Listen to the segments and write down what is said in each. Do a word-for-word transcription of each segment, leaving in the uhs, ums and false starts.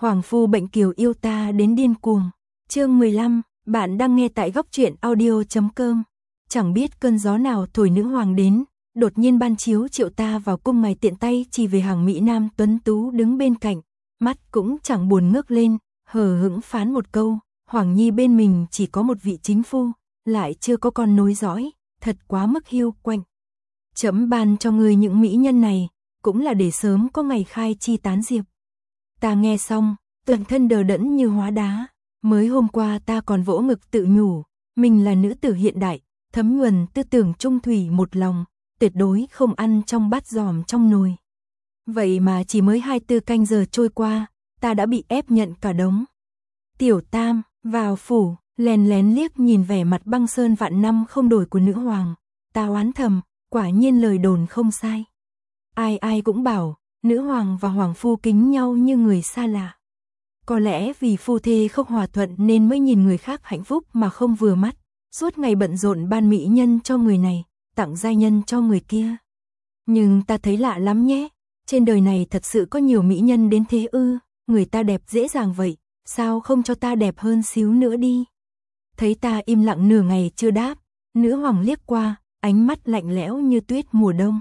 Hoàng phu bệnh kiều yêu ta đến điên cuồng. Chương mười lăm, bạn đang nghe tại góc truyện audio chấm com. Chẳng biết cơn gió nào thổi nữ hoàng đến, đột nhiên ban chiếu triệu ta vào cung, mày tiện tay chỉ về hàng mỹ nam tuấn tú đứng bên cạnh, mắt cũng chẳng buồn ngước lên, hờ hững phán một câu, Hoàng nhi bên mình chỉ có một vị chính phu, lại chưa có con nối dõi, thật quá mức hiu quạnh. Chấm ban cho ngươi những mỹ nhân này, cũng là để sớm có ngày khai chi tán diệp. Ta nghe xong, toàn thân đờ đẫn như hóa đá, mới hôm qua ta còn vỗ ngực tự nhủ, mình là nữ tử hiện đại, thấm nhuần tư tưởng trung thủy một lòng, tuyệt đối không ăn trong bát giòm trong nồi. Vậy mà chỉ mới hai tư canh giờ trôi qua, ta đã bị ép nhận cả đống. Tiểu Tam, vào phủ, lén lén liếc nhìn vẻ mặt băng sơn vạn năm không đổi của nữ hoàng, ta oán thầm, quả nhiên lời đồn không sai. Ai ai cũng bảo, nữ hoàng và hoàng phu kính nhau như người xa lạ. Có lẽ vì phu thê không hòa thuận nên mới nhìn người khác hạnh phúc mà không vừa mắt, suốt ngày bận rộn ban mỹ nhân cho người này, tặng giai nhân cho người kia. Nhưng ta thấy lạ lắm nhé, trên đời này thật sự có nhiều mỹ nhân đến thế ư, người ta đẹp dễ dàng vậy, sao không cho ta đẹp hơn xíu nữa đi. Thấy ta im lặng nửa ngày chưa đáp, nữ hoàng liếc qua, ánh mắt lạnh lẽo như tuyết mùa đông.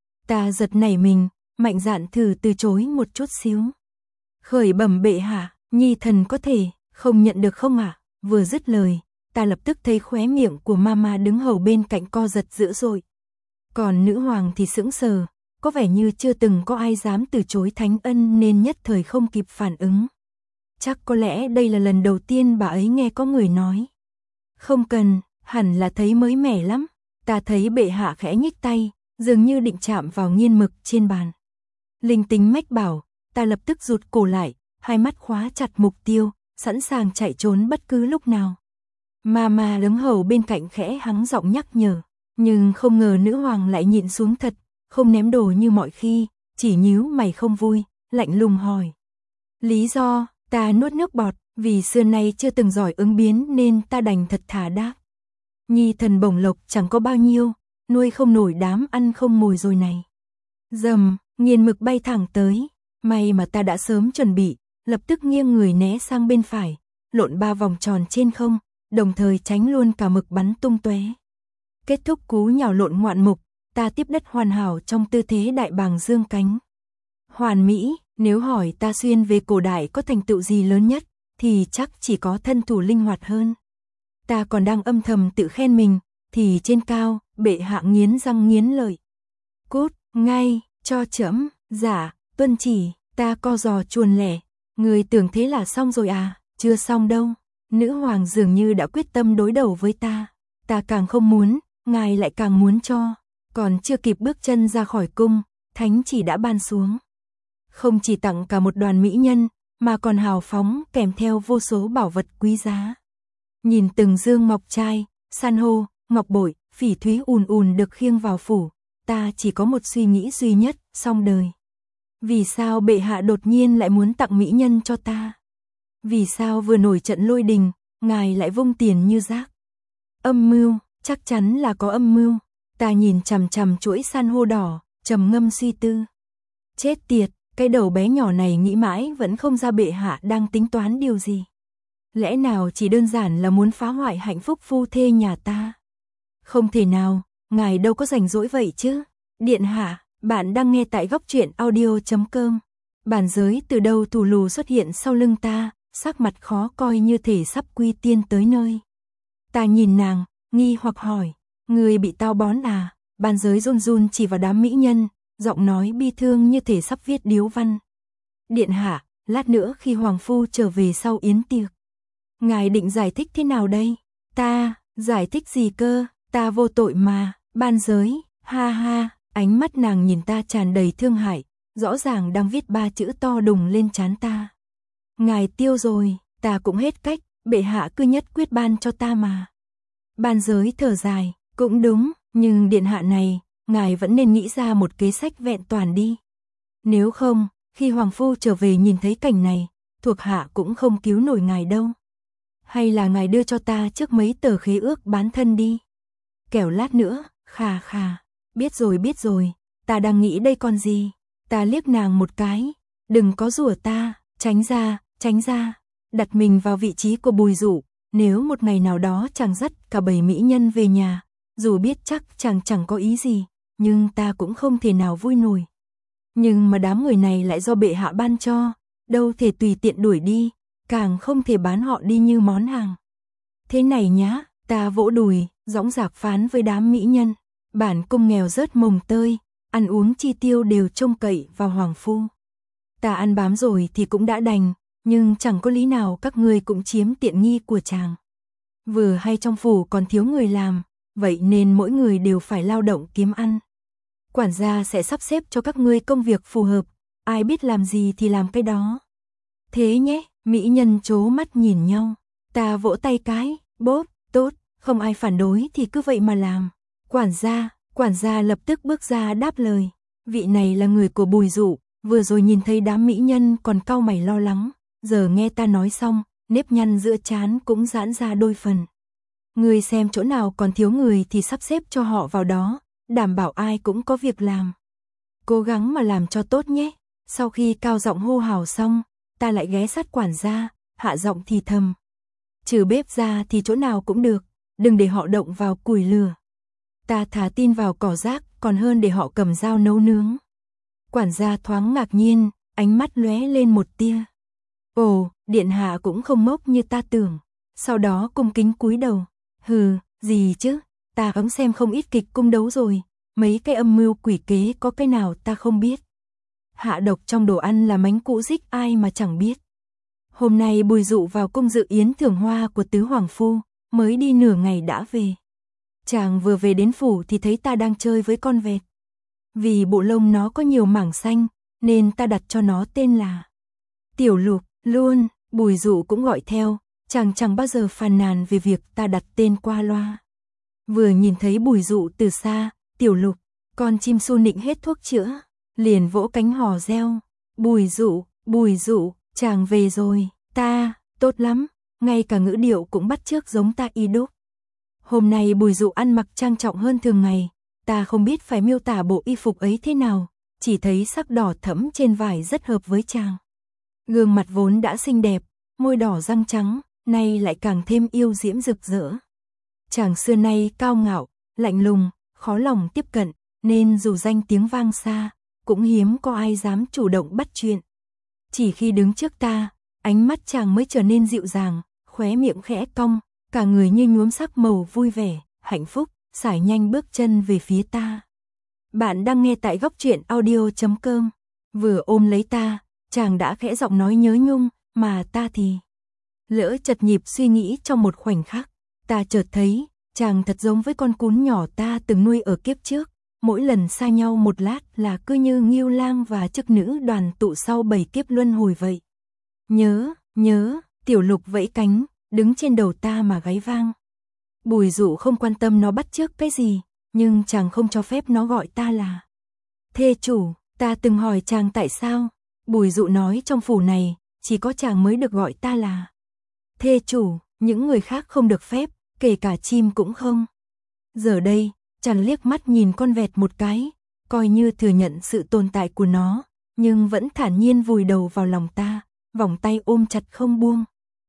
Ta giật nảy mình, mạnh dạn thử từ chối một chút xíu. Khởi bẩm bệ hạ, nhi thần có thể, không nhận được không ạ? À? Vừa dứt lời, ta lập tức thấy khóe miệng của mama đứng hầu bên cạnh co giật dữ dội. Còn nữ hoàng thì sững sờ, có vẻ như chưa từng có ai dám từ chối thánh ân nên nhất thời không kịp phản ứng. Chắc có lẽ đây là lần đầu tiên bà ấy nghe có người nói. Không cần, hẳn là thấy mới mẻ lắm. Ta thấy bệ hạ khẽ nhích tay, dường như định chạm vào nghiên mực trên bàn. Linh tính mách bảo, ta lập tức rụt cổ lại, hai mắt khóa chặt mục tiêu, sẵn sàng chạy trốn bất cứ lúc nào. Mama đứng hầu bên cạnh khẽ hắng giọng nhắc nhở, nhưng không ngờ nữ hoàng lại nhịn xuống thật, không ném đồ như mọi khi, chỉ nhíu mày không vui, lạnh lùng hỏi. Lý do, ta nuốt nước bọt, vì xưa nay chưa từng giỏi ứng biến nên ta đành thật thà đáp. Nhi thần bổng lộc chẳng có bao nhiêu, nuôi không nổi đám ăn không mồi rồi này. Dầm, nghiền mực bay thẳng tới, may mà ta đã sớm chuẩn bị, lập tức nghiêng người né sang bên phải, lộn ba vòng tròn trên không, đồng thời tránh luôn cả mực bắn tung tóe. Kết thúc cú nhào lộn ngoạn mục, ta tiếp đất hoàn hảo trong tư thế đại bàng dương cánh. Hoàn mỹ, nếu hỏi ta xuyên về cổ đại có thành tựu gì lớn nhất, thì chắc chỉ có thân thủ linh hoạt hơn. Ta còn đang âm thầm tự khen mình, thì trên cao, bệ hạ nghiến răng nghiến lợi. Cút, ngay, cho trẫm, dạ, tuân chỉ, ta co giò chuồn lẻ. Người tưởng thế là xong rồi à, chưa xong đâu. Nữ hoàng dường như đã quyết tâm đối đầu với ta. Ta càng không muốn, ngài lại càng muốn cho. Còn chưa kịp bước chân ra khỏi cung, thánh chỉ đã ban xuống. Không chỉ tặng cả một đoàn mỹ nhân, mà còn hào phóng kèm theo vô số bảo vật quý giá. Nhìn từng dương mọc trai, san hô, ngọc bội, phỉ thúy ùn ùn được khiêng vào phủ, ta chỉ có một suy nghĩ duy nhất, xong đời. Vì sao bệ hạ đột nhiên lại muốn tặng mỹ nhân cho ta? Vì sao vừa nổi trận lôi đình, ngài lại vung tiền như rác? Âm mưu, chắc chắn là có âm mưu. Ta nhìn chằm chằm chuỗi san hô đỏ, trầm ngâm suy tư. Chết tiệt, cái đầu bé nhỏ này nghĩ mãi vẫn không ra bệ hạ đang tính toán điều gì. Lẽ nào chỉ đơn giản là muốn phá hoại hạnh phúc phu thê nhà ta? Không thể nào, ngài đâu có rảnh rỗi vậy chứ. Điện hạ, bạn đang nghe tại góc truyện audio chấm com. Bản giới từ đâu thù lù xuất hiện sau lưng ta, sắc mặt khó coi như thể sắp quy tiên tới nơi. Ta nhìn nàng, nghi hoặc hỏi, người bị tao bón à? Bản giới run run chỉ vào đám mỹ nhân, giọng nói bi thương như thể sắp viết điếu văn. Điện hạ, lát nữa khi hoàng phu trở về sau yến tiệc, ngài định giải thích thế nào đây? Ta, giải thích gì cơ, ta vô tội mà, ban giới, ha ha, ánh mắt nàng nhìn ta tràn đầy thương hại, rõ ràng đang viết ba chữ to đùng lên trán ta. Ngài tiêu rồi, ta cũng hết cách, bệ hạ cứ nhất quyết ban cho ta mà. Ban giới thở dài, cũng đúng, nhưng điện hạ này, ngài vẫn nên nghĩ ra một kế sách vẹn toàn đi. Nếu không, khi hoàng phu trở về nhìn thấy cảnh này, thuộc hạ cũng không cứu nổi ngài đâu. Hay là ngài đưa cho ta trước mấy tờ khế ước bán thân đi. Kẻo lát nữa, khà khà, biết rồi biết rồi, ta đang nghĩ đây còn gì. Ta liếc nàng một cái, đừng có rủa ta, tránh ra, tránh ra, đặt mình vào vị trí của Bùi Dụ, nếu một ngày nào đó chàng dắt cả bầy mỹ nhân về nhà, dù biết chắc chàng chẳng có ý gì, nhưng ta cũng không thể nào vui nổi. Nhưng mà đám người này lại do bệ hạ ban cho, đâu thể tùy tiện đuổi đi, càng không thể bán họ đi như món hàng. Thế này nhá, ta vỗ đùi, dõng dạc phán với đám mỹ nhân, bản cung nghèo rớt mồng tơi, ăn uống chi tiêu đều trông cậy vào hoàng phu. Ta ăn bám rồi thì cũng đã đành, nhưng chẳng có lý nào các ngươi cũng chiếm tiện nghi của chàng. Vừa hay trong phủ còn thiếu người làm, vậy nên mỗi người đều phải lao động kiếm ăn. Quản gia sẽ sắp xếp cho các ngươi công việc phù hợp, ai biết làm gì thì làm cái đó. Thế nhé, mỹ nhân trố mắt nhìn nhau, ta vỗ tay cái, bốp, tốt, không ai phản đối thì cứ vậy mà làm. Quản gia, quản gia lập tức bước ra đáp lời, vị này là người của Bùi Dụ, vừa rồi nhìn thấy đám mỹ nhân còn cau mày lo lắng, giờ nghe ta nói xong, nếp nhăn giữa trán cũng giãn ra đôi phần. Người xem chỗ nào còn thiếu người thì sắp xếp cho họ vào đó, đảm bảo ai cũng có việc làm. Cố gắng mà làm cho tốt nhé. Sau khi cao giọng hô hào xong, ta lại ghé sát quản gia, hạ giọng thì thầm. Trừ bếp ra thì chỗ nào cũng được, đừng để họ động vào củi lửa. Ta thả tin vào cỏ rác còn hơn để họ cầm dao nấu nướng. Quản gia thoáng ngạc nhiên, ánh mắt lóe lên một tia. Ồ, điện hạ cũng không ngốc như ta tưởng. Sau đó cung kính cúi đầu. Hừ, gì chứ, ta cũng xem không ít kịch cung đấu rồi, mấy cái âm mưu quỷ kế có cái nào ta không biết. Hạ độc trong đồ ăn là mánh cũ dích ai mà chẳng biết. Hôm nay Bùi Dụ vào cung dự yến thưởng hoa của tứ hoàng phu, mới đi nửa ngày đã về. Chàng vừa về đến phủ thì thấy ta đang chơi với con vẹt. Vì bộ lông nó có nhiều mảng xanh, nên ta đặt cho nó tên là Tiểu Lục, luôn, Bùi Dụ cũng gọi theo, chàng chẳng bao giờ phàn nàn về việc ta đặt tên qua loa. Vừa nhìn thấy Bùi Dụ từ xa, Tiểu Lục, con chim su nịnh hết thuốc chữa, liền vỗ cánh hò reo. Bùi Dụ, Bùi Dụ, chàng về rồi, ta, tốt lắm, ngay cả ngữ điệu cũng bắt chước giống ta y đúc. Hôm nay Bùi Dụ ăn mặc trang trọng hơn thường ngày, ta không biết phải miêu tả bộ y phục ấy thế nào, chỉ thấy sắc đỏ thẫm trên vải rất hợp với chàng. Gương mặt vốn đã xinh đẹp, môi đỏ răng trắng, nay lại càng thêm yêu diễm rực rỡ. Chàng xưa nay cao ngạo, lạnh lùng, khó lòng tiếp cận, nên dù danh tiếng vang xa, cũng hiếm có ai dám chủ động bắt chuyện. Chỉ khi đứng trước ta, ánh mắt chàng mới trở nên dịu dàng, khóe miệng khẽ cong, cả người như nhuốm sắc màu vui vẻ, hạnh phúc, sải nhanh bước chân về phía ta. Bạn đang nghe tại góc truyện audio chấm com. Vừa ôm lấy ta, chàng đã khẽ giọng nói nhớ nhung, mà ta thì lỡ chật nhịp suy nghĩ trong một khoảnh khắc. Ta chợt thấy, chàng thật giống với con cún nhỏ ta từng nuôi ở kiếp trước, mỗi lần xa nhau một lát là cứ như Ngưu Lang và chức nữ đoàn tụ sau bảy kiếp luân hồi vậy. Nhớ, nhớ, Tiểu Lục vẫy cánh, đứng trên đầu ta mà gáy vang. Bùi Dụ không quan tâm nó bắt chước cái gì, nhưng chàng không cho phép nó gọi ta là thê chủ. Ta từng hỏi chàng tại sao, Bùi Dụ nói trong phủ này, chỉ có chàng mới được gọi ta là thê chủ, những người khác không được phép, kể cả chim cũng không. Giờ đây, chàng liếc mắt nhìn con vẹt một cái, coi như thừa nhận sự tồn tại của nó, nhưng vẫn thản nhiên vùi đầu vào lòng ta, vòng tay ôm chặt không buông.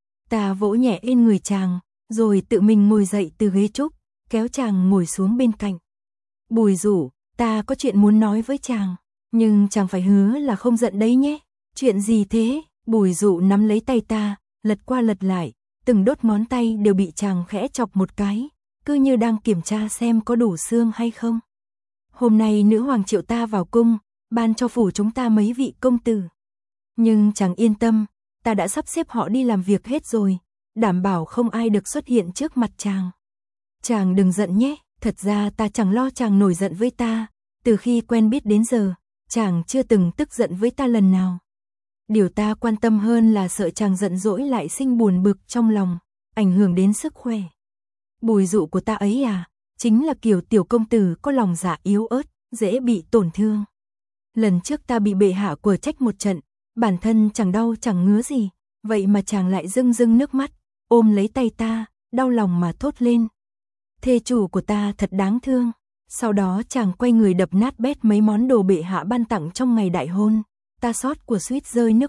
Ta vỗ nhẹ lên người chàng, rồi tự mình ngồi dậy từ ghế trúc, kéo chàng ngồi xuống bên cạnh. Bùi Dụ, ta có chuyện muốn nói với chàng, nhưng chàng phải hứa là không giận đấy nhé. Chuyện gì thế? Bùi Dụ nắm lấy tay ta, lật qua lật lại, từng đốt ngón tay đều bị chàng khẽ chọc một cái, cứ như đang kiểm tra xem có đủ xương hay không. Hôm nay nữ hoàng triệu ta vào cung, ban cho phủ chúng ta mấy vị công tử. Nhưng chàng yên tâm, ta đã sắp xếp họ đi làm việc hết rồi, đảm bảo không ai được xuất hiện trước mặt chàng. Chàng đừng giận nhé, thật ra ta chẳng lo chàng nổi giận với ta, từ khi quen biết đến giờ, chàng chưa từng tức giận với ta lần nào. Điều ta quan tâm hơn là sợ chàng giận dỗi lại sinh buồn bực trong lòng, ảnh hưởng đến sức khỏe. Bùi Dụ của ta ấy à, chính là kiểu tiểu công tử có lòng dạ yếu ớt, dễ bị tổn thương. Lần trước ta bị bệ hạ quở trách một trận, bản thân chẳng đau chẳng ngứa gì, vậy mà chàng lại rưng rưng nước mắt, ôm lấy tay ta, đau lòng mà thốt lên. Thê chủ của ta thật đáng thương. Sau đó chàng quay người đập nát bét mấy món đồ bệ hạ ban tặng trong ngày đại hôn, ta xót của suýt rơi nước mắt,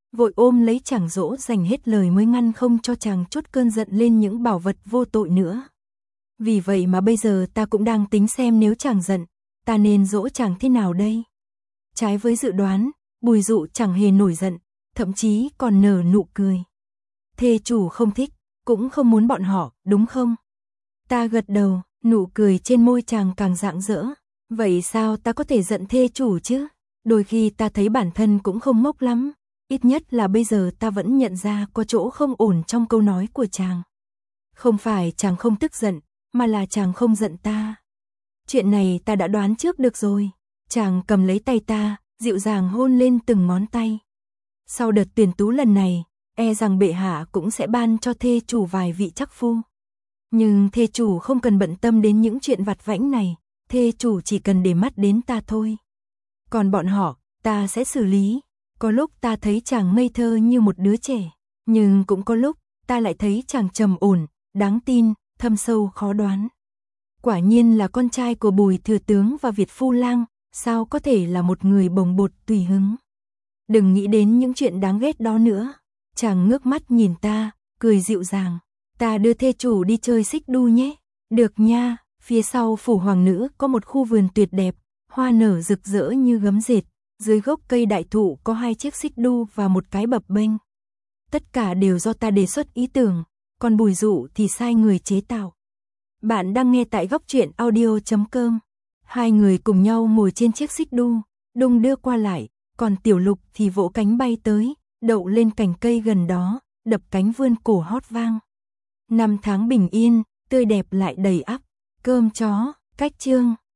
vội ôm lấy chàng dỗ dành hết lời mới ngăn không cho chàng trút cơn giận lên những bảo vật vô tội nữa. Vì vậy mà bây giờ ta cũng đang tính xem nếu chàng giận, ta nên dỗ chàng thế nào đây? Trái với dự đoán, Bùi Dụ chẳng hề nổi giận, thậm chí còn nở nụ cười. Thê chủ không thích, cũng không muốn bọn họ, đúng không? Ta gật đầu, nụ cười trên môi chàng càng rạng rỡ. Vậy sao ta có thể giận thê chủ chứ? Đôi khi ta thấy bản thân cũng không ngốc lắm. Ít nhất là bây giờ ta vẫn nhận ra có chỗ không ổn trong câu nói của chàng. Không phải chàng không tức giận, mà là chàng không giận ta. Chuyện này ta đã đoán trước được rồi. Chàng cầm lấy tay ta, dịu dàng hôn lên từng ngón tay. Sau đợt tuyển tú lần này, e rằng bệ hạ cũng sẽ ban cho thê chủ vài vị trắc phu. Nhưng thê chủ không cần bận tâm đến những chuyện vặt vãnh này, thê chủ chỉ cần để mắt đến ta thôi. Còn bọn họ, ta sẽ xử lý. Có lúc ta thấy chàng ngây thơ như một đứa trẻ, nhưng cũng có lúc ta lại thấy chàng trầm ổn, đáng tin, thâm sâu khó đoán. Quả nhiên là con trai của Bùi thừa tướng và Việt phu lang, sao có thể là một người bồng bột tùy hứng. Đừng nghĩ đến những chuyện đáng ghét đó nữa. Chàng ngước mắt nhìn ta, cười dịu dàng. Ta đưa thê chủ đi chơi xích đu nhé. Được nha. Phía sau phủ hoàng nữ có một khu vườn tuyệt đẹp, hoa nở rực rỡ như gấm dệt. Dưới gốc cây đại thụ có hai chiếc xích đu và một cái bập bênh. Tất cả đều do ta đề xuất ý tưởng, còn Bùi Dụ thì sai người chế tạo. Bạn đang nghe tại góc truyện audio chấm com. Hai người cùng nhau ngồi trên chiếc xích đu, đung đưa qua lại, còn Tiểu Lục thì vỗ cánh bay tới, đậu lên cành cây gần đó, đập cánh vươn cổ hót vang. Năm tháng bình yên, tươi đẹp lại đầy ắp. Cơm chó, cách chương.